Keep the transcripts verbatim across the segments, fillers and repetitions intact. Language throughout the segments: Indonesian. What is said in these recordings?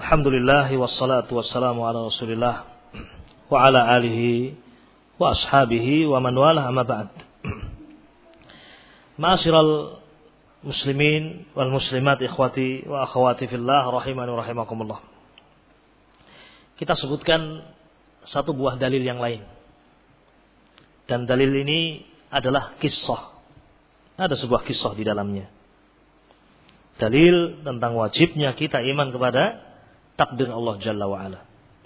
Alhamdulillah wassalatu wassalamu ala Rasulillah wa ala alihi wa ashabihi wa man wala amma ba'd. Ma'asyiral muslimin wal muslimat ikhwati wa akhwati fillah rahimani wa rahimakumullah. Kita sebutkan satu buah dalil yang lain. Dan dalil ini adalah kisah. Ada sebuah kisah di dalamnya. Dalil tentang wajibnya kita iman kepada takdir Allah Jalla wa'ala.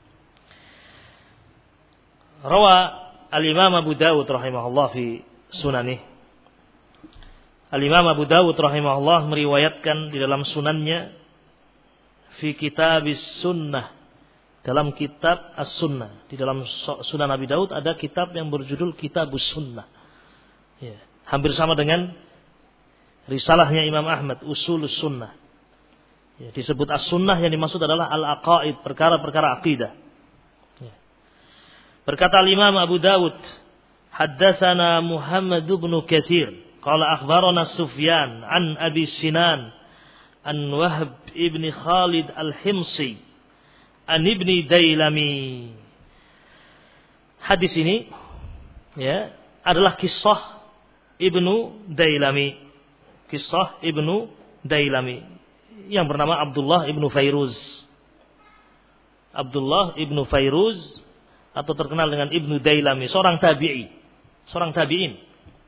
Rawa al-Imam Abu Dawud rahimahullah fi sunanih. Al-Imam Abu Dawud rahimahullah meriwayatkan di dalam sunannya fi kitabis sunnah, dalam kitab as-sunnah. Di dalam sunan Abi Dawud ada kitab yang berjudul Kitabus Sunnah. Ya, hampir sama dengan risalahnya Imam Ahmad, Usulus Sunnah. Ya, disebut as-sunnah, yang dimaksud adalah al-aqaid, perkara-perkara akidah. Ya. Berkata Imam Abu Dawud, haddatsana Muhammad bin Katsir, qala akhbarana Sufyan an Abi Sinan an Wahb ibn Khalid al-Himsi an Ibni Dailami. Hadis ini ya adalah kisah Ibnu Dailami. Kisah Ibnu Dailami yang bernama Abdullah ibnu Fairuz. Abdullah ibnu Fairuz atau terkenal dengan Ibnu Dailami, seorang tabi'i, seorang tabi'in.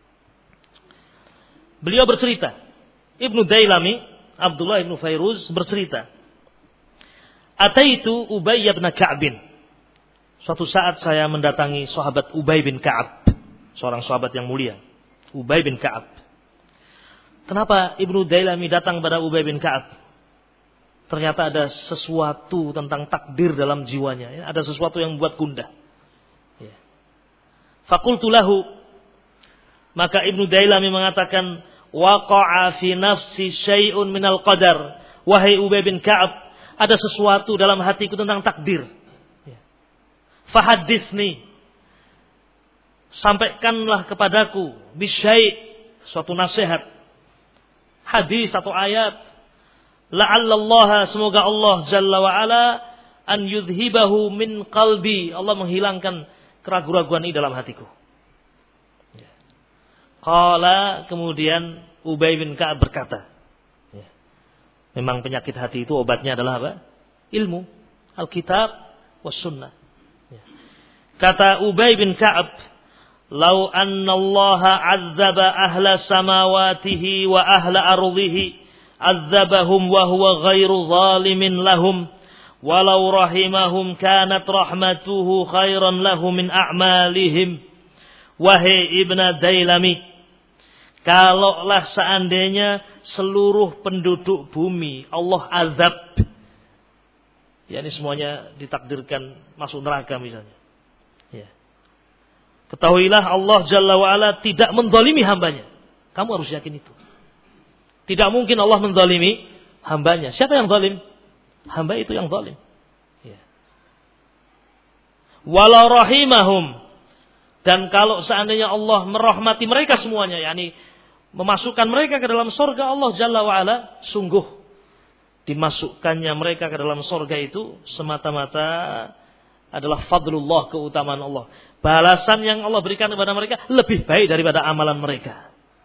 Beliau bercerita, Ibnu Dailami, Abdullah ibnu Fairuz bercerita, Ataitu Ubay bin Ka'ab. Suatu saat saya mendatangi sahabat Ubay bin Ka'ab, seorang sahabat yang mulia, Ubay bin Ka'ab. Kenapa Ibnu Dailami datang pada Ubay bin Ka'ab? Ternyata ada sesuatu tentang takdir dalam jiwanya. Ya, ada sesuatu yang membuat gundah. Ya. Faqultu lahu, maka Ibnu Dailami mengatakan, waqa'a fi nafsi syai'un minal qadar. Wahai Ubay bin Ka'ab, ada sesuatu dalam hatiku tentang takdir. Ya. Fahaditsni, sampaikanlah kepadaku bisyai', suatu nasihat, hadis atau ayat, la'allallaha, semoga Allah Jalla wa'ala an yudhibahu min qalbi, Allah menghilangkan keraguan-raguan ini dalam hatiku. Ya. Qala, kemudian Ubay bin Ka'ab berkata, ya, memang penyakit hati itu obatnya adalah apa? Ilmu, Alkitab was sunnah. Ya. Kata Ubay bin Ka'ab, lau anna Allah azzaba ahla samawatihi wa ahla ardihi azzabahum wa huwa ghairu zalimin lahum walau rahimahum kanat rahmatuhu khairan lahum min a'malihim. Wahai Ibnu Dailami, kalaulah seandainya seluruh penduduk bumi Allah azab, yakni semuanya ditakdirkan masuk neraka misalnya, ya, ketahuilah Allah Jalla wa'ala tidak menzalimi hambanya. Kamu harus yakin itu. Tidak mungkin Allah menzalimi hambanya. Siapa yang zalim? Hamba itu yang zalim. Ya. Walau rahimahum, dan kalau seandainya Allah merahmati mereka semuanya, yakni memasukkan mereka ke dalam surga Allah Jalla wa'ala, sungguh dimasukkannya mereka ke dalam surga itu semata-mata adalah fadlullah, keutamaan Allah. Balasan yang Allah berikan kepada mereka lebih baik daripada amalan mereka.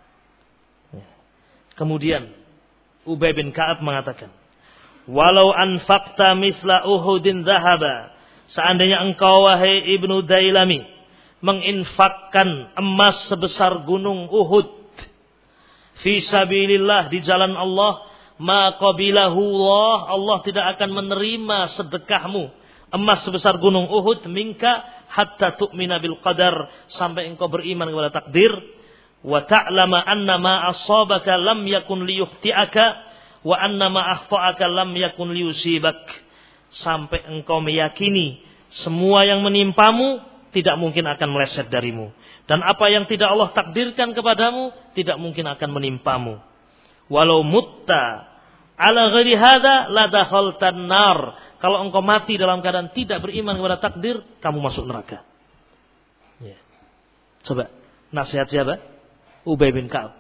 Kemudian Ubay bin Ka'ab mengatakan, walau anfaqta misla Uhudin dhahaba, seandainya engkau wahai Ibnu Dailami menginfakkan emas sebesar gunung Uhud fi sabilillah, di jalan Allah, ma qabilahu Allah, Allah tidak akan menerima sedekahmu emas sebesar gunung Uhud minka hatta tu'mina bil qadar, sampai engkau beriman kepada takdir. Wa ta'lama anna ma asabaka lam yakun liyukhti'aka wa anna ma akhta'aka lam yakun liyusibak, sampai engkau meyakini semua yang menimpamu tidak mungkin akan meleset darimu, dan apa yang tidak Allah takdirkan kepadamu tidak mungkin akan menimpamu. Walau mutta ala ghairi hadza la dakhaltan nar, kalau engkau mati dalam keadaan tidak beriman kepada takdir, kamu masuk neraka. Ya. Coba nasihat siapa? Ubay bin Ka'ab.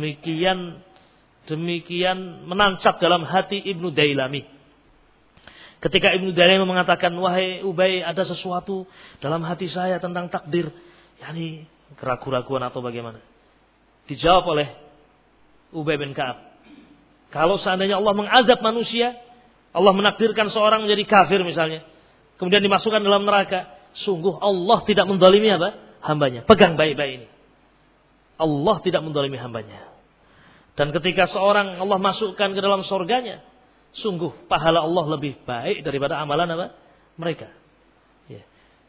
Demikian demikian menancap dalam hati Ibnu Dailami. Ketika Ibnu Dailami mengatakan, wahai Ubay, ada sesuatu dalam hati saya tentang takdir, yakni keraguan-keraguan atau bagaimana? Dijawab oleh Ubay bin Ka'ab, kalau seandainya Allah mengazab manusia, Allah menakdirkan seorang menjadi kafir misalnya, kemudian dimasukkan dalam neraka, sungguh Allah tidak menzalimi apa? Hambanya. Pegang baik-baik ini. Allah tidak menzalimi hambanya. Dan ketika seorang Allah masukkan ke dalam surganya, sungguh pahala Allah lebih baik daripada amalan apa? Mereka. Ya.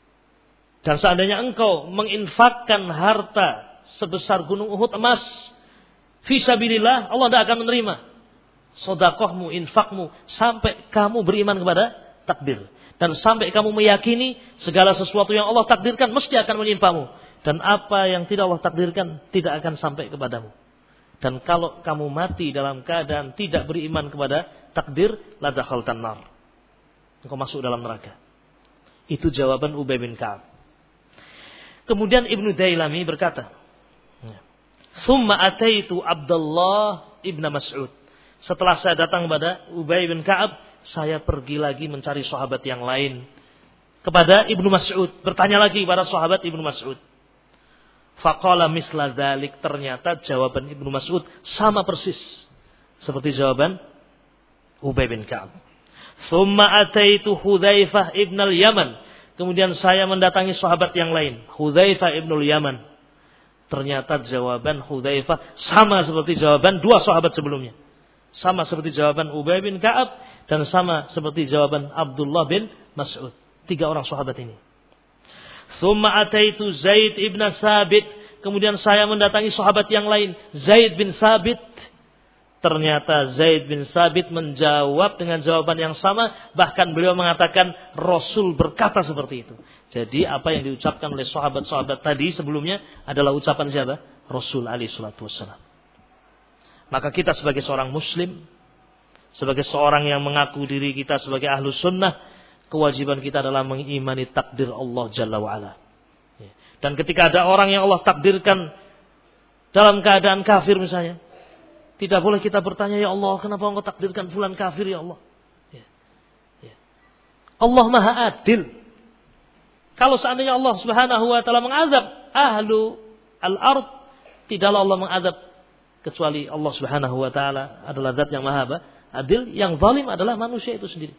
Dan seandainya engkau menginfakkan harta sebesar gunung Uhud emas, fisabilillah, Allah tidak akan menerima sedekahmu, infakmu, sampai kamu beriman kepada takdir. Dan sampai kamu meyakini segala sesuatu yang Allah takdirkan mesti akan menimpamu. Dan apa yang tidak Allah takdirkan tidak akan sampai kepadamu. Dan kalau kamu mati dalam keadaan tidak beriman kepada takdir, la dakhaltan nar. Engkau masuk dalam neraka. Itu jawaban Ubay bin Ka'ab. Kemudian Ibnu Dailami berkata, "Tsumma ataitu Abdullah ibn Mas'ud." Setelah saya datang kepada Ubay bin Ka'ab, saya pergi lagi mencari sahabat yang lain kepada Ibnu Mas'ud, bertanya lagi kepada sahabat Ibnu Mas'ud. Faqala misla dzalik, ternyata jawaban Ibnu Mas'ud sama persis seperti jawaban Ubay bin Ka'ab. Tsumma ataitu Hudzaifah ibn al-Yaman. Kemudian saya mendatangi sahabat yang lain, Hudzaifah ibn al-Yaman. Ternyata jawaban Hudzaifah sama seperti jawaban dua sahabat sebelumnya. Sama seperti jawaban Ubay bin Ka'ab dan sama seperti jawaban Abdullah bin Mas'ud. Tiga orang sahabat ini. Tsumma ataitu Zaid ibn Sabit. Kemudian saya mendatangi sahabat yang lain, Zaid bin Sabit. Ternyata Zaid bin Sabit menjawab dengan jawaban yang sama. Bahkan beliau mengatakan Rasul berkata seperti itu. Jadi apa yang diucapkan oleh sahabat-sahabat tadi sebelumnya adalah ucapan siapa? Rasul alaihi salatu wassalam. Maka kita sebagai seorang muslim, sebagai seorang yang mengaku diri kita sebagai ahlus sunnah, kewajiban kita adalah mengimani takdir Allah Jalla wa'ala. Dan ketika ada orang yang Allah takdirkan dalam keadaan kafir misalnya, tidak boleh kita bertanya, ya Allah, kenapa engkau takdirkan fulan kafir ya Allah? Ya. Ya. Allah maha adil. Kalau seandainya Allah subhanahu wa ta'ala mengazab ahlu al-ard, tidaklah Allah mengazab kecuali Allah subhanahu wa ta'ala adalah zat yang maha adil. Yang zalim adalah manusia itu sendiri.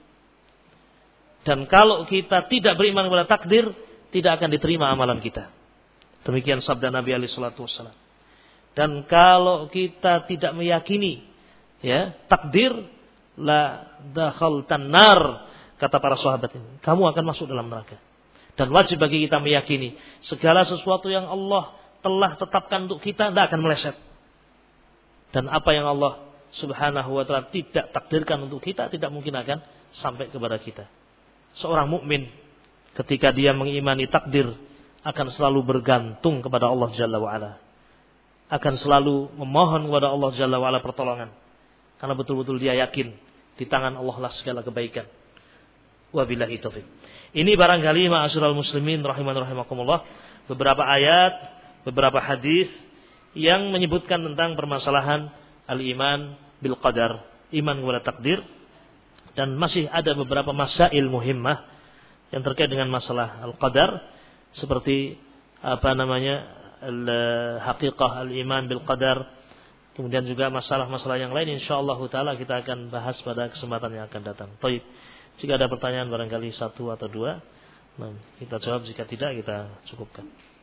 Dan kalau kita tidak beriman kepada takdir, tidak akan diterima amalan kita. Demikian sabda Nabi alaihi salatu wassalam. Dan kalau kita tidak meyakini ya takdir, la dakhaltan nar, kata para sahabat ini, kamu akan masuk dalam neraka. Dan wajib bagi kita meyakini segala sesuatu yang Allah telah tetapkan untuk kita tidak akan meleset. Dan apa yang Allah subhanahu wa ta'ala tidak takdirkan untuk kita, tidak mungkin akan sampai kepada kita. Seorang mukmin ketika dia mengimani takdir akan selalu bergantung kepada Allah Jalla wa'ala. Akan selalu memohon kepada Allah Jalla wa'ala pertolongan. Karena betul-betul dia yakin di tangan Allah lah segala kebaikan. Wabillahi taufiq. Ini barangkali ma'asyiral muslimin rahiman rahimakumullah, beberapa ayat, beberapa hadis yang menyebutkan tentang permasalahan al-iman bil qadar, iman kepada takdir. Dan masih ada beberapa masail muhimmah yang terkait dengan masalah al-qadar, seperti apa namanya al-haqiqah al-iman bil qadar. Kemudian juga masalah-masalah yang lain insyaallah taala kita akan bahas pada kesempatan yang akan datang. Baik. Jika ada pertanyaan barangkali satu atau dua, nah, kita jawab, jika tidak kita cukupkan.